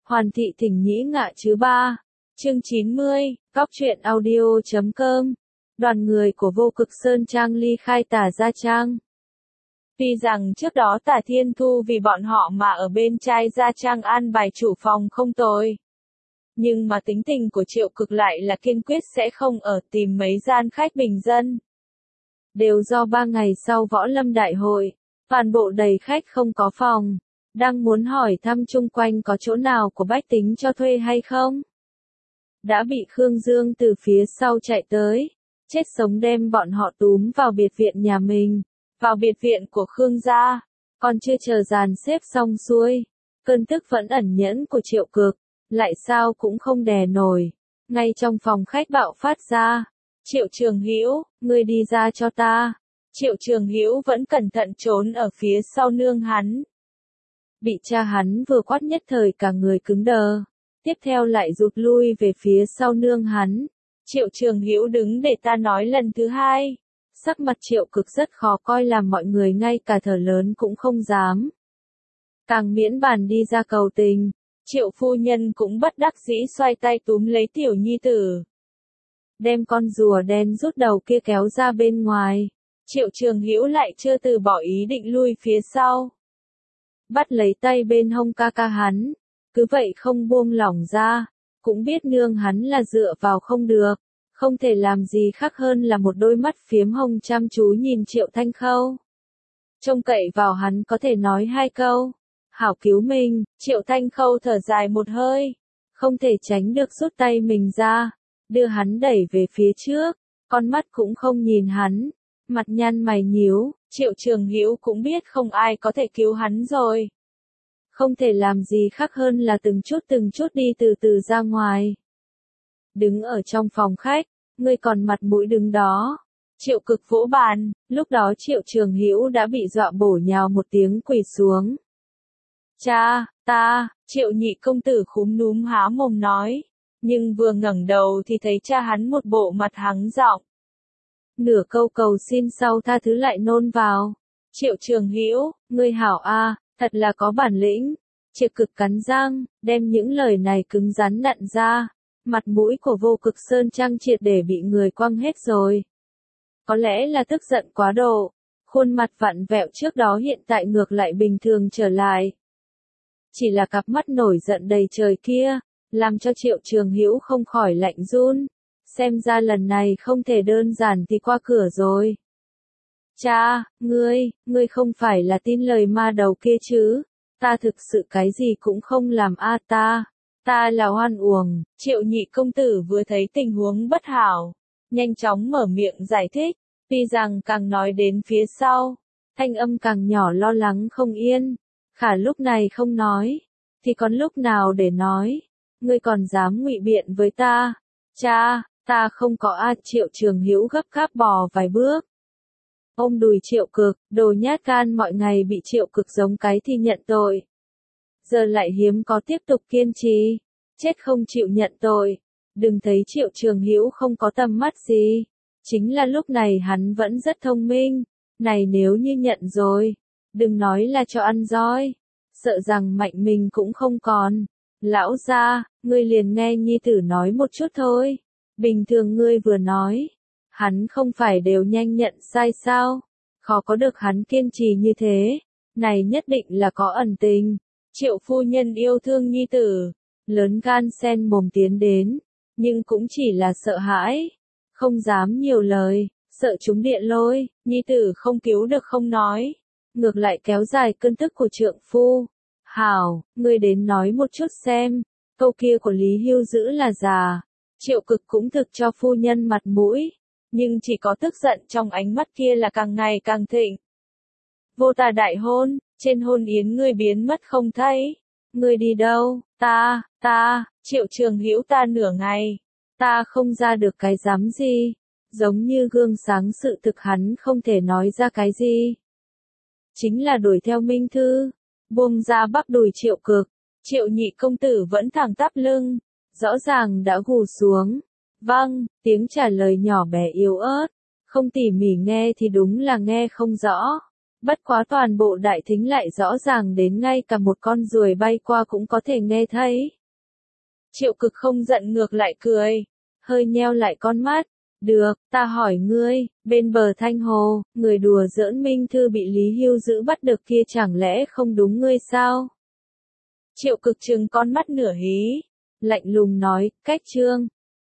Hoàn thị thỉnh nhĩ ngạ chứ ba. Chương 90, góc truyện audio.com. Đoàn người của Vô Cực Sơn Trang ly khai Tả Gia Trang. Tuy rằng trước đó Tả Thiên Thu vì bọn họ mà ở bên trai Gia Trang an bài chủ phòng không tồi. Nhưng mà tính tình của Triệu Cực lại là kiên quyết sẽ không ở tìm mấy gian khách bình dân. Đều do 3 ngày sau võ lâm đại hội, toàn bộ đầy khách không có phòng. Đang muốn hỏi thăm chung quanh có chỗ nào của bách tính cho thuê hay không. Đã bị Khương Dương từ phía sau chạy tới, chết sống đem bọn họ túm vào biệt viện nhà mình, vào biệt viện của Khương gia, còn chưa chờ dàn xếp xong xuôi. Cơn tức vẫn ẩn nhẫn của Triệu Cực, lại sao cũng không đè nổi, ngay trong phòng khách bạo phát ra. Triệu Trường Hữu, ngươi đi ra cho ta. Triệu Trường Hữu vẫn cẩn thận trốn ở phía sau nương hắn. Bị cha hắn vừa quát nhất thời cả người cứng đờ, tiếp theo lại rụt lui về phía sau nương hắn. Triệu Trường Hữu đứng để ta nói lần thứ hai. Sắc mặt Triệu Cực rất khó coi làm mọi người ngay cả thở lớn cũng không dám. Càng miễn bàn đi ra cầu tình, Triệu phu nhân cũng bất đắc dĩ xoay tay túm lấy tiểu nhi tử. Đem con rùa đen rút đầu kia kéo ra bên ngoài. Triệu Trường Hữu lại chưa từ bỏ ý định lui phía sau. Bắt lấy tay bên hông ca ca hắn, cứ vậy không buông lỏng ra, cũng biết nương hắn là dựa vào không được, không thể làm gì khác hơn là một đôi mắt phiếm hồng chăm chú nhìn Triệu Thanh Khâu. Trông cậy vào hắn có thể nói hai câu, hảo cứu mình. Triệu Thanh Khâu thở dài một hơi, không thể tránh được rút tay mình ra, đưa hắn đẩy về phía trước, con mắt cũng không nhìn hắn, mặt nhăn mày nhíu. Triệu Trường Hữu cũng biết không ai có thể cứu hắn rồi. Không thể làm gì khác hơn là từng chút đi từ từ ra ngoài. Đứng ở trong phòng khách, ngươi còn mặt mũi đứng đó. Triệu Cực vỗ bàn, lúc đó Triệu Trường Hữu đã bị dọa bổ nhào một tiếng quỳ xuống. Cha, ta, Triệu nhị công tử khúm núm há mồm nói, nhưng vừa ngẩng đầu thì thấy cha hắn một bộ mặt hắng giọng. Nửa câu cầu xin sau tha thứ lại nôn vào. Triệu Trường Hữu, ngươi hảo a, thật là có bản lĩnh. Triệu Cực cắn răng, đem những lời này cứng rắn nặn ra. Mặt mũi của Vô Cực Sơn Trang triệt để bị người quăng hết rồi. Có lẽ là tức giận quá độ, khuôn mặt vặn vẹo trước đó hiện tại ngược lại bình thường trở lại. Chỉ là cặp mắt nổi giận đầy trời kia, làm cho Triệu Trường Hữu không khỏi lạnh run. Xem ra lần này không thể đơn giản thì qua cửa rồi. Cha, ngươi không phải là tin lời ma đầu kia chứ? Ta thực sự cái gì cũng không làm a, ta là oan uổng. Triệu nhị công tử vừa thấy tình huống bất hảo, nhanh chóng mở miệng giải thích, tuy rằng càng nói đến phía sau, thanh âm càng nhỏ lo lắng không yên. Khả lúc này không nói, thì còn lúc nào để nói? Ngươi còn dám ngụy biện với ta? Cha, ta không có a. Triệu Trường Hữu gấp gáp bò vài bước, ôm đùi Triệu Cực, đồ nhát gan mọi ngày bị Triệu Cực giống cái thì nhận tội. Giờ lại hiếm có tiếp tục kiên trì, chết không chịu nhận tội. Đừng thấy Triệu Trường Hữu không có tầm mắt gì, chính là lúc này hắn vẫn rất thông minh. Này nếu như nhận rồi, đừng nói là cho ăn roi, sợ rằng mạnh mình cũng không còn. Lão gia, ngươi liền nghe nhi tử nói một chút thôi. Bình thường ngươi vừa nói, hắn không phải đều nhanh nhận sai sao? Khó có được hắn kiên trì như thế, này nhất định là có ẩn tình. Triệu phu nhân yêu thương nhi tử, lớn gan sen mồm tiến đến, nhưng cũng chỉ là sợ hãi, không dám nhiều lời, sợ chúng điện lôi. Nhi tử không cứu được không nói, ngược lại kéo dài cơn tức của trượng phu. Hảo, ngươi đến nói một chút xem, câu kia của Lý Hưu giữ là già. Triệu Cực cũng thực cho phu nhân mặt mũi, nhưng chỉ có tức giận trong ánh mắt kia là càng ngày càng thịnh. Vô Tà đại hôn, trên hôn yến ngươi biến mất không thấy. Ngươi đi đâu? Triệu Trường Hữu ta nửa ngày, ta không ra được cái dám gì. Giống như gương sáng sự thực hắn không thể nói ra cái gì. Chính là đuổi theo Minh Thư, buông ra bắp đùi Triệu Cực. Triệu nhị công tử vẫn thẳng tắp lưng, rõ ràng đã gù xuống. Vâng, tiếng trả lời nhỏ bé yếu ớt, không tỉ mỉ nghe thì đúng là nghe không rõ. Bất quá toàn bộ đại thính lại rõ ràng đến ngay cả một con ruồi bay qua cũng có thể nghe thấy. Triệu Cực không giận ngược lại cười, hơi nheo lại con mắt. Được, ta hỏi ngươi, bên bờ Thanh Hồ, người đùa giỡn Minh Thư bị Lý Hưu giữ bắt được kia chẳng lẽ không đúng ngươi sao? Triệu Cực trừng con mắt nửa hí, lạnh lùng nói, cách Trương.